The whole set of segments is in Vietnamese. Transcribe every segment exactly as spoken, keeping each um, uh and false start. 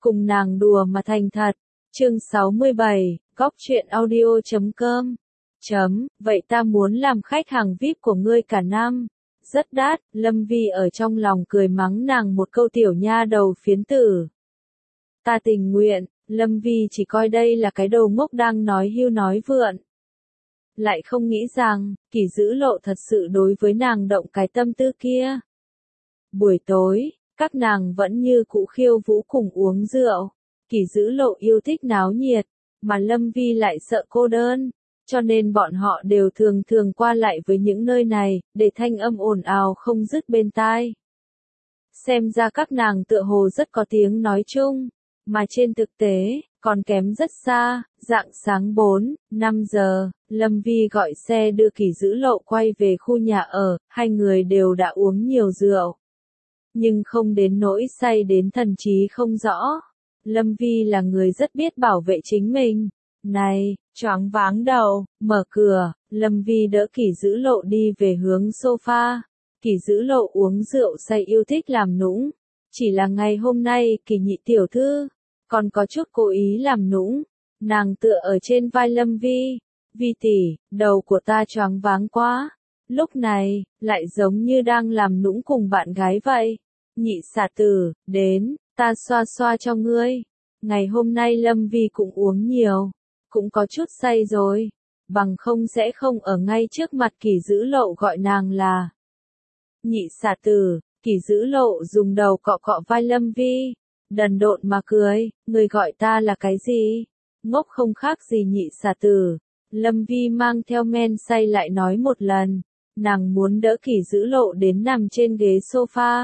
cùng nàng đùa mà thành thật. Chương sáu mươi bảy, góc truyện audio chấm com. Chấm, vậy ta muốn làm khách hàng vi ai pi của ngươi cả năm. Rất đắt, Lâm Vi ở trong lòng cười mắng nàng một câu tiểu nha đầu phiến tử. Ta tình nguyện, Lâm Vi chỉ coi đây là cái đầu ngốc đang nói hưu nói vượn. Lại không nghĩ rằng, Kỳ Dữ Lộ thật sự đối với nàng động cái tâm tư kia. Buổi tối, các nàng vẫn như cũ khiêu vũ cùng uống rượu. Kỳ Dữ Lộ yêu thích náo nhiệt, mà Lâm Vi lại sợ cô đơn, cho nên bọn họ đều thường thường qua lại với những nơi này, để thanh âm ồn ào không dứt bên tai. Xem ra các nàng tựa hồ rất có tiếng nói chung, mà trên thực tế, còn kém rất xa. Rạng sáng bốn, năm giờ, Lâm Vi gọi xe đưa Kỳ Dữ Lộ quay về khu nhà ở, hai người đều đã uống nhiều rượu. Nhưng không đến nỗi say đến thần trí không rõ. Lâm Vi là người rất biết bảo vệ chính mình. Này, choáng váng đầu, mở cửa, Lâm Vi đỡ Kỳ Dữ Lộ đi về hướng sofa. Kỳ Dữ Lộ uống rượu say yêu thích làm nũng. Chỉ là ngày hôm nay Kỳ nhị tiểu thư, còn có chút cố ý làm nũng. Nàng tựa ở trên vai Lâm Vi. Vi tỷ, đầu của ta choáng váng quá. Lúc này, lại giống như đang làm nũng cùng bạn gái vậy. Nhị xả tử, đến, ta xoa xoa cho ngươi. Ngày hôm nay Lâm Vi cũng uống nhiều, cũng có chút say rồi. Bằng không sẽ không ở ngay trước mặt Kỳ Dữ Lộ gọi nàng là nhị xả tử. Kỳ Dữ Lộ dùng đầu cọ cọ vai Lâm Vi, đần độn mà cười, người gọi ta là cái gì? Ngốc không khác gì nhị xả tử. Lâm Vi mang theo men say lại nói một lần, nàng muốn đỡ Kỳ Dữ Lộ đến nằm trên ghế sofa.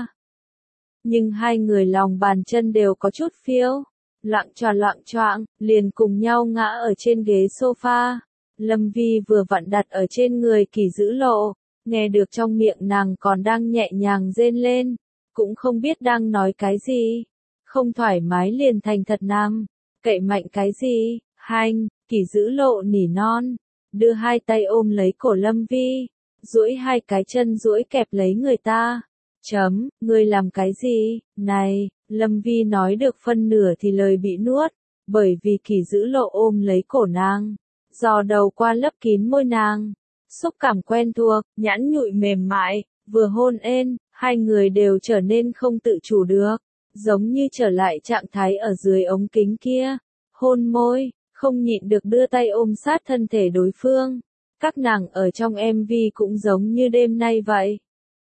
Nhưng hai người lòng bàn chân đều có chút phiêu, loạng choạng loạng choạng, liền cùng nhau ngã ở trên ghế sofa. Lâm Vi vừa vặn đặt ở trên người Kỳ Dữ Lộ, nghe được trong miệng nàng còn đang nhẹ nhàng rên lên, cũng không biết đang nói cái gì. Không thoải mái liền thành thật nằm, cậy mạnh cái gì, hanh, Kỳ Dữ Lộ nỉ non, đưa hai tay ôm lấy cổ Lâm Vi, duỗi hai cái chân duỗi kẹp lấy người ta. Chấm, ngươi làm cái gì, này, Lâm Vi nói được phân nửa thì lời bị nuốt, bởi vì Kỳ Dữ Lộ ôm lấy cổ nàng, giò đầu qua lấp kín môi nàng, xúc cảm quen thuộc, nhẵn nhụi mềm mại, vừa hôn ên, hai người đều trở nên không tự chủ được, giống như trở lại trạng thái ở dưới ống kính kia, hôn môi, không nhịn được đưa tay ôm sát thân thể đối phương. Các nàng ở trong em vê cũng giống như đêm nay vậy.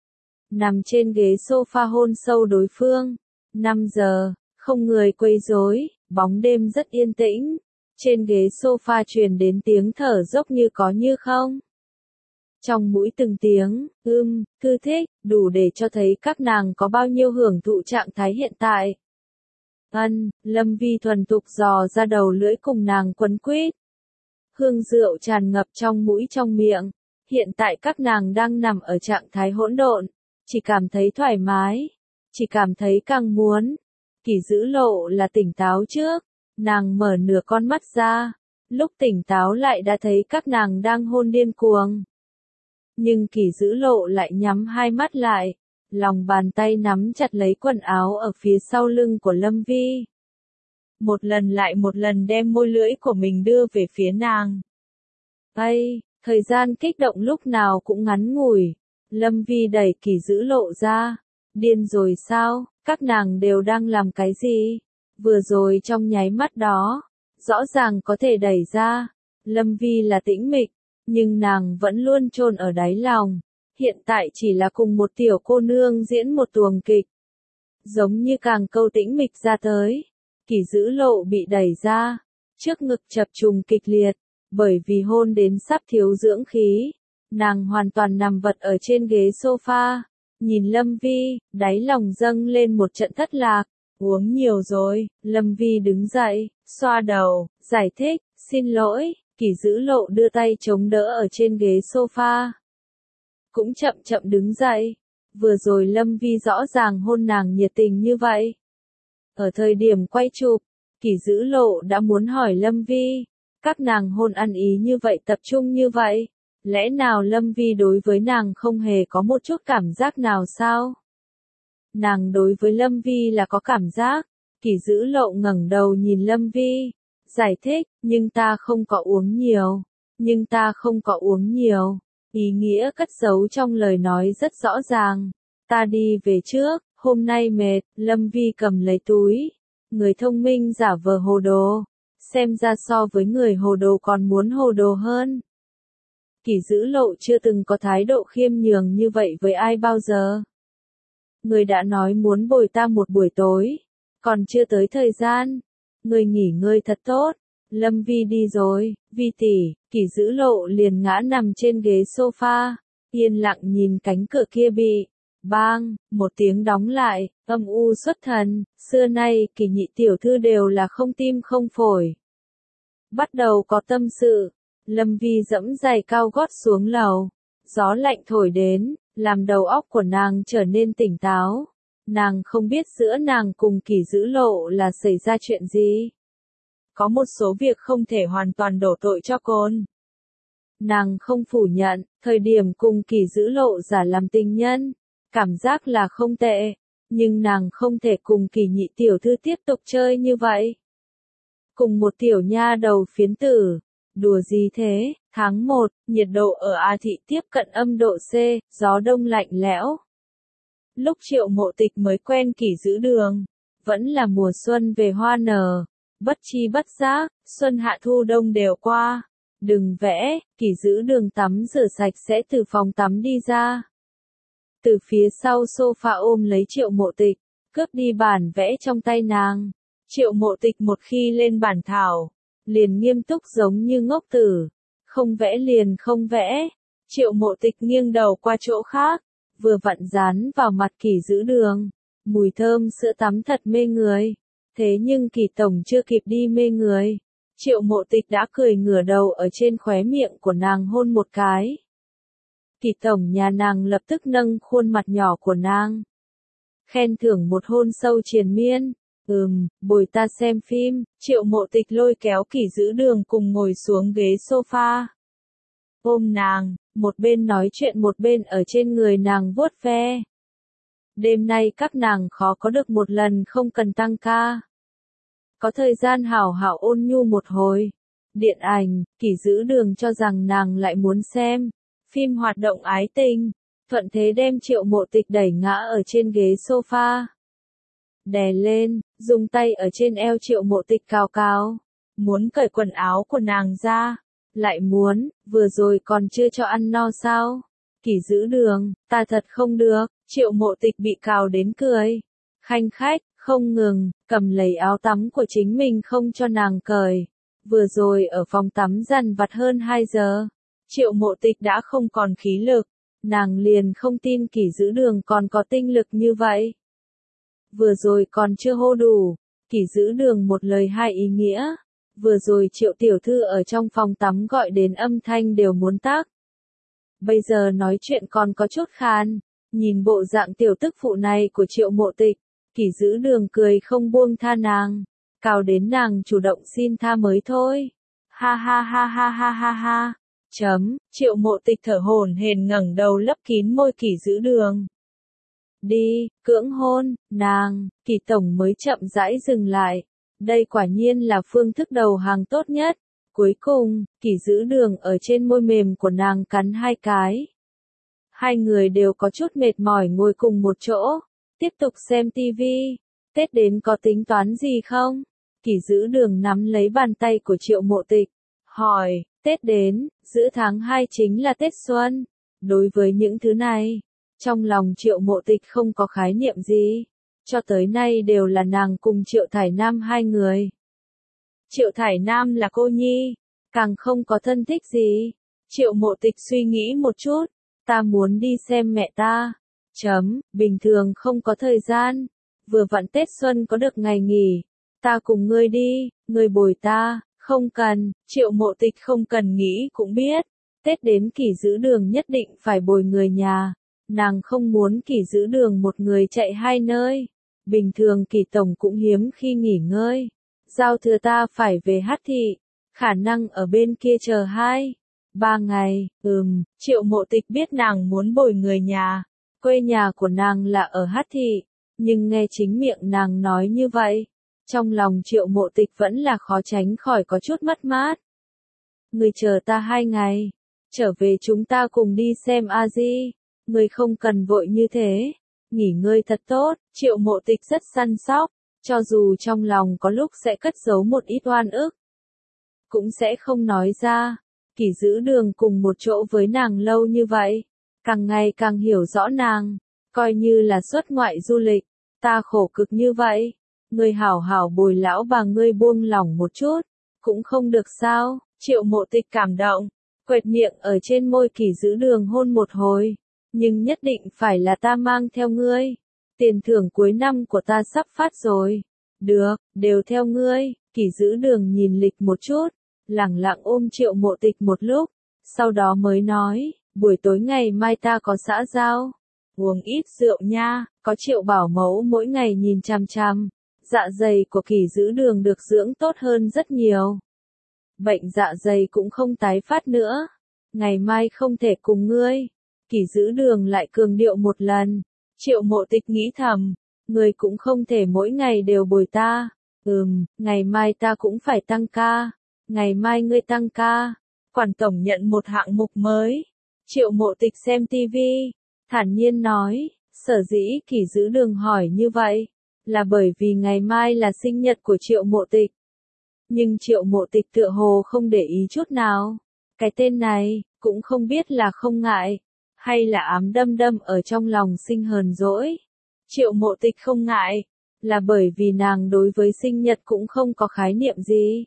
Nằm trên ghế sofa hôn sâu đối phương. năm giờ, không người quấy rối, bóng đêm rất yên tĩnh. Trên ghế sofa truyền đến tiếng thở dốc như có như không. Trong mũi từng tiếng, ưm, thư thích, đủ để cho thấy các nàng có bao nhiêu hưởng thụ trạng thái hiện tại. Ân, Lâm Vi thuần thục dò ra đầu lưỡi cùng nàng quấn quýt. Hương rượu tràn ngập trong mũi trong miệng. Hiện tại các nàng đang nằm ở trạng thái hỗn độn. Chỉ cảm thấy thoải mái, chỉ cảm thấy càng muốn. Kỳ Dữ Lộ là tỉnh táo trước, nàng mở nửa con mắt ra, lúc tỉnh táo lại đã thấy các nàng đang hôn điên cuồng. Nhưng Kỳ Dữ Lộ lại nhắm hai mắt lại, lòng bàn tay nắm chặt lấy quần áo ở phía sau lưng của Lâm Vi. Một lần lại một lần đem môi lưỡi của mình đưa về phía nàng. Ây, thời gian kích động lúc nào cũng ngắn ngủi. Lâm Vi đẩy Kỳ Dữ Lộ ra. Điên rồi sao, các nàng đều đang làm cái gì? Vừa rồi trong nháy mắt đó, rõ ràng có thể đẩy ra. Lâm Vi là tĩnh mịch, nhưng nàng vẫn luôn chôn ở đáy lòng. Hiện tại chỉ là cùng một tiểu cô nương diễn một tuồng kịch. Giống như càng câu tĩnh mịch ra tới. Kỳ Dữ Lộ bị đẩy ra, trước ngực chập trùng kịch liệt, bởi vì hôn đến sắp thiếu dưỡng khí. Nàng hoàn toàn nằm vật ở trên ghế sofa, nhìn Lâm Vi, đáy lòng dâng lên một trận thất lạc. Uống nhiều rồi, Lâm Vi đứng dậy, xoa đầu, giải thích, xin lỗi. Kỳ Dữ Lộ đưa tay chống đỡ ở trên ghế sofa, cũng chậm chậm đứng dậy. Vừa rồi Lâm Vi rõ ràng hôn nàng nhiệt tình như vậy. Ở thời điểm quay chụp, Kỳ Dữ Lộ đã muốn hỏi Lâm Vi, các nàng hôn ăn ý như vậy, tập trung như vậy, lẽ nào Lâm Vi đối với nàng không hề có một chút cảm giác nào sao? Nàng đối với Lâm Vi là có cảm giác, Kỷ Dữ Lộ ngẩng đầu nhìn Lâm Vi, giải thích, nhưng ta không có uống nhiều, nhưng ta không có uống nhiều. Ý nghĩa cất giấu trong lời nói rất rõ ràng. Ta đi về trước, hôm nay mệt. Lâm Vi cầm lấy túi. Người thông minh giả vờ hồ đồ. Xem ra so với người hồ đồ còn muốn hồ đồ hơn. Kỷ Dữ Lộ chưa từng có thái độ khiêm nhường như vậy với ai bao giờ. Người đã nói muốn bồi ta một buổi tối. Còn chưa tới thời gian. Người nghỉ ngơi thật tốt. Lâm Vi đi rồi, Vi tỷ. Kỷ Dữ Lộ liền ngã nằm trên ghế sofa, yên lặng nhìn cánh cửa kia bị, bang, một tiếng đóng lại, âm u xuất thần, xưa nay Kỷ nhị tiểu thư đều là không tim không phổi. Bắt đầu có tâm sự, Lâm Vi dẫm giày cao gót xuống lầu, gió lạnh thổi đến, làm đầu óc của nàng trở nên tỉnh táo. Nàng không biết giữa nàng cùng Kỷ Dữ Lộ là xảy ra chuyện gì. Có một số việc không thể hoàn toàn đổ tội cho côn. Nàng không phủ nhận, thời điểm cùng Kỷ Dữ Lộ giả làm tình nhân, cảm giác là không tệ, nhưng nàng không thể cùng Kỷ nhị tiểu thư tiếp tục chơi như vậy. Cùng một tiểu nha đầu phiến tử, đùa gì thế, tháng một, nhiệt độ ở A Thị tiếp cận âm độ C, gió đông lạnh lẽo. Lúc Triệu Mộ Tịch mới quen Kỷ Dữ Đường, vẫn là mùa xuân về hoa nở. Bất chi bất giác, xuân hạ thu đông đều qua. Đừng vẽ, Kỷ Dữ Đường tắm rửa sạch sẽ từ phòng tắm đi ra. Từ phía sau sofa ôm lấy Triệu Mộ Tịch, cướp đi bản vẽ trong tay nàng. Triệu Mộ Tịch một khi lên bản thảo, liền nghiêm túc giống như ngốc tử. Không vẽ liền không vẽ. Triệu Mộ Tịch nghiêng đầu qua chỗ khác, vừa vặn dán vào mặt Kỷ Dữ Đường. Mùi thơm sữa tắm thật mê người. Thế nhưng Kỷ tổng chưa kịp đi mê người. Triệu Mộ Tịch đã cười ngửa đầu ở trên khóe miệng của nàng hôn một cái. Kỷ tổng nhà nàng lập tức nâng khuôn mặt nhỏ của nàng. Khen thưởng một hôn sâu triền miên. Ừm, bồi ta xem phim. Triệu Mộ Tịch lôi kéo Kỷ Dữ Đường cùng ngồi xuống ghế sofa. Ôm nàng, một bên nói chuyện một bên ở trên người nàng vuốt ve. Đêm nay các nàng khó có được một lần không cần tăng ca. Có thời gian hảo hảo ôn nhu một hồi. Điện ảnh, Kỷ Dữ Đường cho rằng nàng lại muốn xem phim hoạt động ái tình, thuận thế đem Triệu Mộ Tịch đẩy ngã ở trên ghế sofa. Đè lên, dùng tay ở trên eo Triệu Mộ Tịch cào cào, muốn cởi quần áo của nàng ra. Lại muốn, vừa rồi còn chưa cho ăn no sao? Kỷ Dữ Đường, ta thật không được. Triệu Mộ Tịch bị cào đến cười. Khanh khách, không ngừng, cầm lấy áo tắm của chính mình không cho nàng cởi. Vừa rồi ở phòng tắm dằn vặt hơn hai giờ. Triệu Mộ Tịch đã không còn khí lực. Nàng liền không tin Kỷ Dữ Đường còn có tinh lực như vậy. Vừa rồi còn chưa hô đủ. Kỷ Dữ Đường một lời hai ý nghĩa. Vừa rồi Triệu tiểu thư ở trong phòng tắm gọi đến âm thanh đều muốn tắc. Bây giờ nói chuyện còn có chút khan. Nhìn bộ dạng tiểu tức phụ này của Triệu Mộ Tịch, Kỷ Dữ Đường cười không buông tha nàng, cào đến nàng chủ động xin tha mới thôi. Ha ha ha ha ha ha ha. Chấm, Triệu Mộ Tịch thở hổn hển ngẩng đầu lấp kín môi Kỷ Dữ Đường. Đi, cưỡng hôn, nàng, Kỷ tổng mới chậm rãi dừng lại. Đây quả nhiên là phương thức đầu hàng tốt nhất. Cuối cùng, Kỷ Dữ Đường ở trên môi mềm của nàng cắn hai cái. Hai người đều có chút mệt mỏi ngồi cùng một chỗ, tiếp tục xem tivi. Tết đến có tính toán gì không? Kỷ Dữ Đường nắm lấy bàn tay của Triệu Mộ Tịch, hỏi, Tết đến, giữa tháng hai chính là Tết Xuân. Đối với những thứ này, trong lòng Triệu Mộ Tịch không có khái niệm gì. Cho tới nay đều là nàng cùng Triệu Thải Nam hai người. Triệu Thải Nam là cô nhi, càng không có thân thích gì. Triệu Mộ Tịch suy nghĩ một chút. Ta muốn đi xem mẹ ta. Chấm, bình thường không có thời gian. Vừa vặn Tết Xuân có được ngày nghỉ. Ta cùng ngươi đi, ngươi bồi ta. Không cần, Triệu Mộ Tịch không cần nghĩ cũng biết. Tết đến Kỷ Dữ Đường nhất định phải bồi người nhà. Nàng không muốn Kỷ Dữ Đường một người chạy hai nơi. Bình thường Kỷ tổng cũng hiếm khi nghỉ ngơi. Giao thừa ta phải về Hát Thị. Khả năng ở bên kia chờ hai. Ba ngày, ừm, Triệu Mộ Tịch biết nàng muốn bồi người nhà. Quê nhà của nàng là ở Hát Thị. Nhưng nghe chính miệng nàng nói như vậy. Trong lòng Triệu Mộ Tịch vẫn là khó tránh khỏi có chút mất mát. Người chờ ta hai ngày, trở về chúng ta cùng đi xem A Di, người không cần vội như thế, nghỉ ngơi thật tốt. Triệu Mộ Tịch rất săn sóc, cho dù trong lòng có lúc sẽ cất giấu một ít oan ức, cũng sẽ không nói ra. Kỷ Giữ Đường cùng một chỗ với nàng lâu như vậy, càng ngày càng hiểu rõ nàng, coi như là xuất ngoại du lịch, ta khổ cực như vậy, ngươi hảo hảo bồi lão bà ngươi buông lỏng một chút, cũng không được sao? Triệu Mộ Tịch cảm động, quệt miệng ở trên môi Kỷ Giữ Đường hôn một hồi, nhưng nhất định phải là ta mang theo ngươi, tiền thưởng cuối năm của ta sắp phát rồi. Được, đều theo ngươi. Kỷ Giữ Đường nhìn lịch một chút, lẳng lặng ôm Triệu Mộ Tịch một lúc, sau đó mới nói, buổi tối ngày mai ta có xã giao, uống ít rượu nha. Có Triệu bảo mẫu mỗi ngày nhìn chằm chằm, dạ dày của Kỷ Giữ Đường được dưỡng tốt hơn rất nhiều. Bệnh dạ dày cũng không tái phát nữa. Ngày mai không thể cùng ngươi. Kỷ Giữ Đường lại cường điệu một lần. Triệu Mộ Tịch nghĩ thầm, ngươi cũng không thể mỗi ngày đều bồi ta. Ừm, ngày mai ta cũng phải tăng ca. Ngày mai ngươi tăng ca. Quản tổng nhận một hạng mục mới. Triệu Mộ Tịch xem tivi, thản nhiên nói, sở dĩ Kỷ Giữ Đường hỏi như vậy, là bởi vì ngày mai là sinh nhật của Triệu Mộ Tịch. Nhưng Triệu Mộ Tịch tựa hồ không để ý chút nào. Cái tên này, cũng không biết là không ngại, hay là ám đâm đâm ở trong lòng sinh hờn dỗi. Triệu Mộ Tịch không ngại, là bởi vì nàng đối với sinh nhật cũng không có khái niệm gì.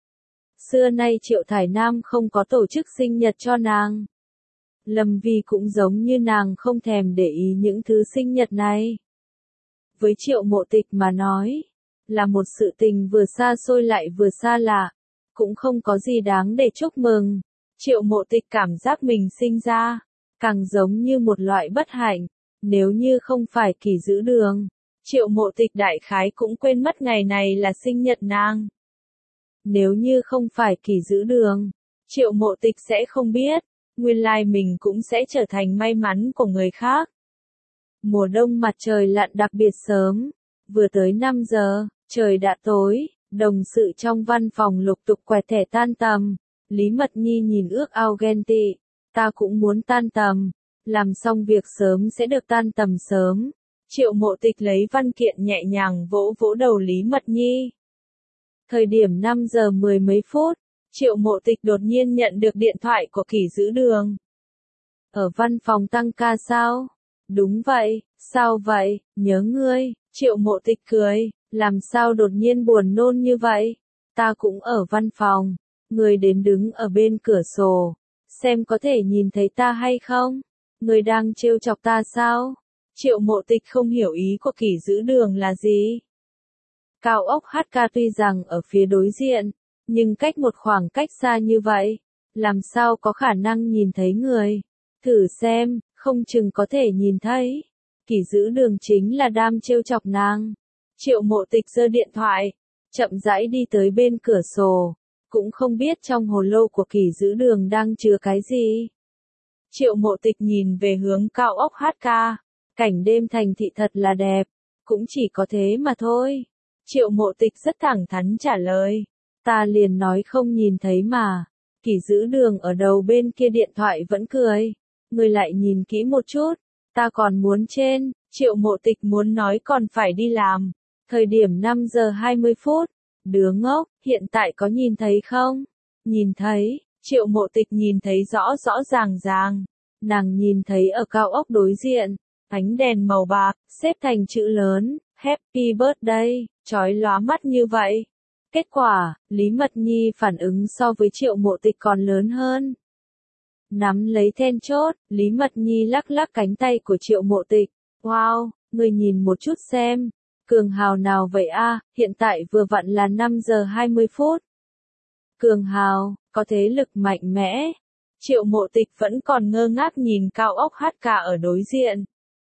Xưa nay Triệu Thải Nam không có tổ chức sinh nhật cho nàng. Lâm Vi cũng giống như nàng không thèm để ý những thứ sinh nhật này. Với Triệu Mộ Tịch mà nói, là một sự tình vừa xa xôi lại vừa xa lạ, cũng không có gì đáng để chúc mừng. Triệu Mộ Tịch cảm giác mình sinh ra, càng giống như một loại bất hạnh, nếu như không phải Kỷ Giữ Đường, Triệu Mộ Tịch đại khái cũng quên mất ngày này là sinh nhật nàng. Nếu như không phải Kỷ Giữ Đường, Triệu Mộ Tịch sẽ không biết, nguyên lai mình cũng sẽ trở thành may mắn của người khác. Mùa đông mặt trời lặn đặc biệt sớm, vừa tới năm giờ, trời đã tối, đồng sự trong văn phòng lục tục quẹt thẻ tan tầm. Lý Mật Nhi nhìn ước ao ghen tị, ta cũng muốn tan tầm, làm xong việc sớm sẽ được tan tầm sớm. Triệu Mộ Tịch lấy văn kiện nhẹ nhàng vỗ vỗ đầu Lý Mật Nhi. Thời điểm năm giờ mười mấy phút, Triệu Mộ Tịch đột nhiên nhận được điện thoại của Kỷ Giữ Đường. Ở văn phòng tăng ca sao? Đúng vậy, sao vậy, nhớ ngươi. Triệu Mộ Tịch cười, làm sao đột nhiên buồn nôn như vậy? Ta cũng ở văn phòng, ngươi đến đứng ở bên cửa sổ, xem có thể nhìn thấy ta hay không? Ngươi đang trêu chọc ta sao? Triệu Mộ Tịch không hiểu ý của Kỷ Giữ Đường là gì. Cao ốc hát ca tuy rằng ở phía đối diện, nhưng cách một khoảng cách xa như vậy, làm sao có khả năng nhìn thấy người? Thử xem, không chừng có thể nhìn thấy. Kỷ Giữ Đường chính là đam trêu chọc nàng. Triệu Mộ Tịch giơ điện thoại, chậm rãi đi tới bên cửa sổ, cũng không biết trong hồ lô của Kỷ Giữ Đường đang chứa cái gì. Triệu Mộ Tịch nhìn về hướng cao ốc hát ca, cảnh đêm thành thị thật là đẹp, cũng chỉ có thế mà thôi. Triệu Mộ Tịch rất thẳng thắn trả lời, ta liền nói không nhìn thấy mà. Kỷ Giữ Đường ở đầu bên kia điện thoại vẫn cười, người lại nhìn kỹ một chút, ta còn muốn trên. Triệu Mộ Tịch muốn nói còn phải đi làm. Thời điểm năm giờ hai mươi phút, đứa ngốc, hiện tại có nhìn thấy không? Nhìn thấy. Triệu Mộ Tịch nhìn thấy rõ rõ ràng ràng. Nàng nhìn thấy ở cao ốc đối diện, ánh đèn màu bạc, xếp thành chữ lớn, Happy Birthday, chói lóa mắt như vậy. Kết quả, Lý Mật Nhi phản ứng so với Triệu Mộ Tịch còn lớn hơn. Nắm lấy then chốt, Lý Mật Nhi lắc lắc cánh tay của Triệu Mộ Tịch. Wow, người nhìn một chút xem. Cường hào nào vậy a? Hiện tại vừa vặn là năm giờ hai mươi phút. Cường hào, có thế lực mạnh mẽ. Triệu Mộ Tịch vẫn còn ngơ ngác nhìn cao ốc hát ca ở đối diện.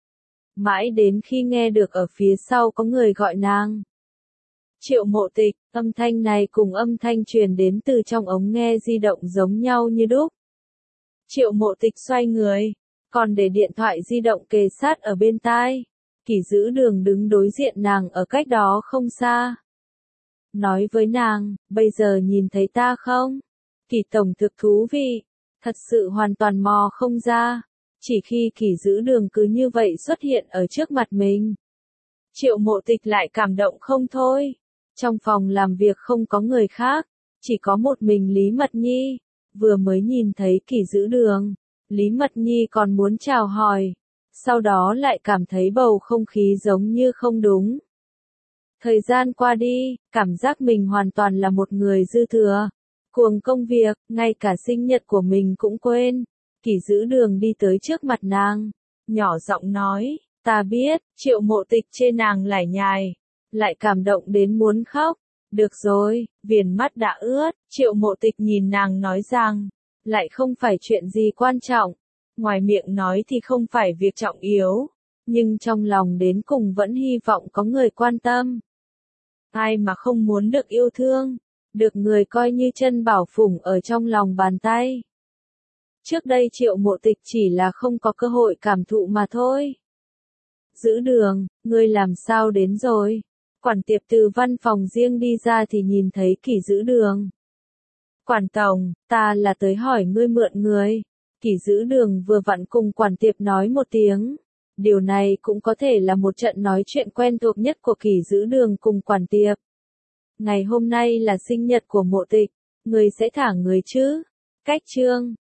Mãi đến khi nghe được ở phía sau có người gọi nàng. Triệu Mộ Tịch, âm thanh này cùng âm thanh truyền đến từ trong ống nghe di động giống nhau như đúc. Triệu Mộ Tịch xoay người, còn để điện thoại di động kề sát ở bên tai. Kỷ Giữ Đường đứng đối diện nàng ở cách đó không xa. nói với nàng, bây giờ nhìn thấy ta không? Kỳ tổng thực thú vị, thật sự hoàn toàn mò không ra, chỉ khi Kỳ giữ đường cứ như vậy xuất hiện ở trước mặt mình. Triệu Mộ Tịch lại cảm động không thôi. Trong phòng làm việc không có người khác, chỉ có một mình Lý Mật Nhi, vừa mới nhìn thấy Kỳ giữ đường, Lý Mật Nhi còn muốn chào hỏi, sau đó lại cảm thấy bầu không khí giống như không đúng. Thời gian qua đi, cảm giác mình hoàn toàn là một người dư thừa, cuồng công việc, ngay cả sinh nhật của mình cũng quên. Kỳ giữ đường đi tới trước mặt nàng, nhỏ giọng nói, ta biết, Triệu Mộ Tịch chê nàng lải nhải, lại cảm động đến muốn khóc. Được rồi, viền mắt đã ướt, Triệu Mộ Tịch nhìn nàng nói rằng, lại không phải chuyện gì quan trọng, ngoài miệng nói thì không phải việc trọng yếu, nhưng trong lòng đến cùng vẫn hy vọng có người quan tâm. Ai mà không muốn được yêu thương, được người coi như chân bảo phủng ở trong lòng bàn tay. Trước đây Triệu Mộ Tịch chỉ là không có cơ hội cảm thụ mà thôi. Giữ đường, ngươi làm sao đến rồi? Quản tiệp từ văn phòng riêng đi ra thì nhìn thấy Kỳ giữ đường. Quản tổng, ta là tới hỏi ngươi mượn người. Kỳ giữ đường vừa vặn cùng quản tiệp nói một tiếng. Điều này cũng có thể là một trận nói chuyện quen thuộc nhất của Kỳ giữ đường cùng quản tiệp. Ngày hôm nay là sinh nhật của Mộ Tịch, ngươi sẽ thả người chứ? Cách chương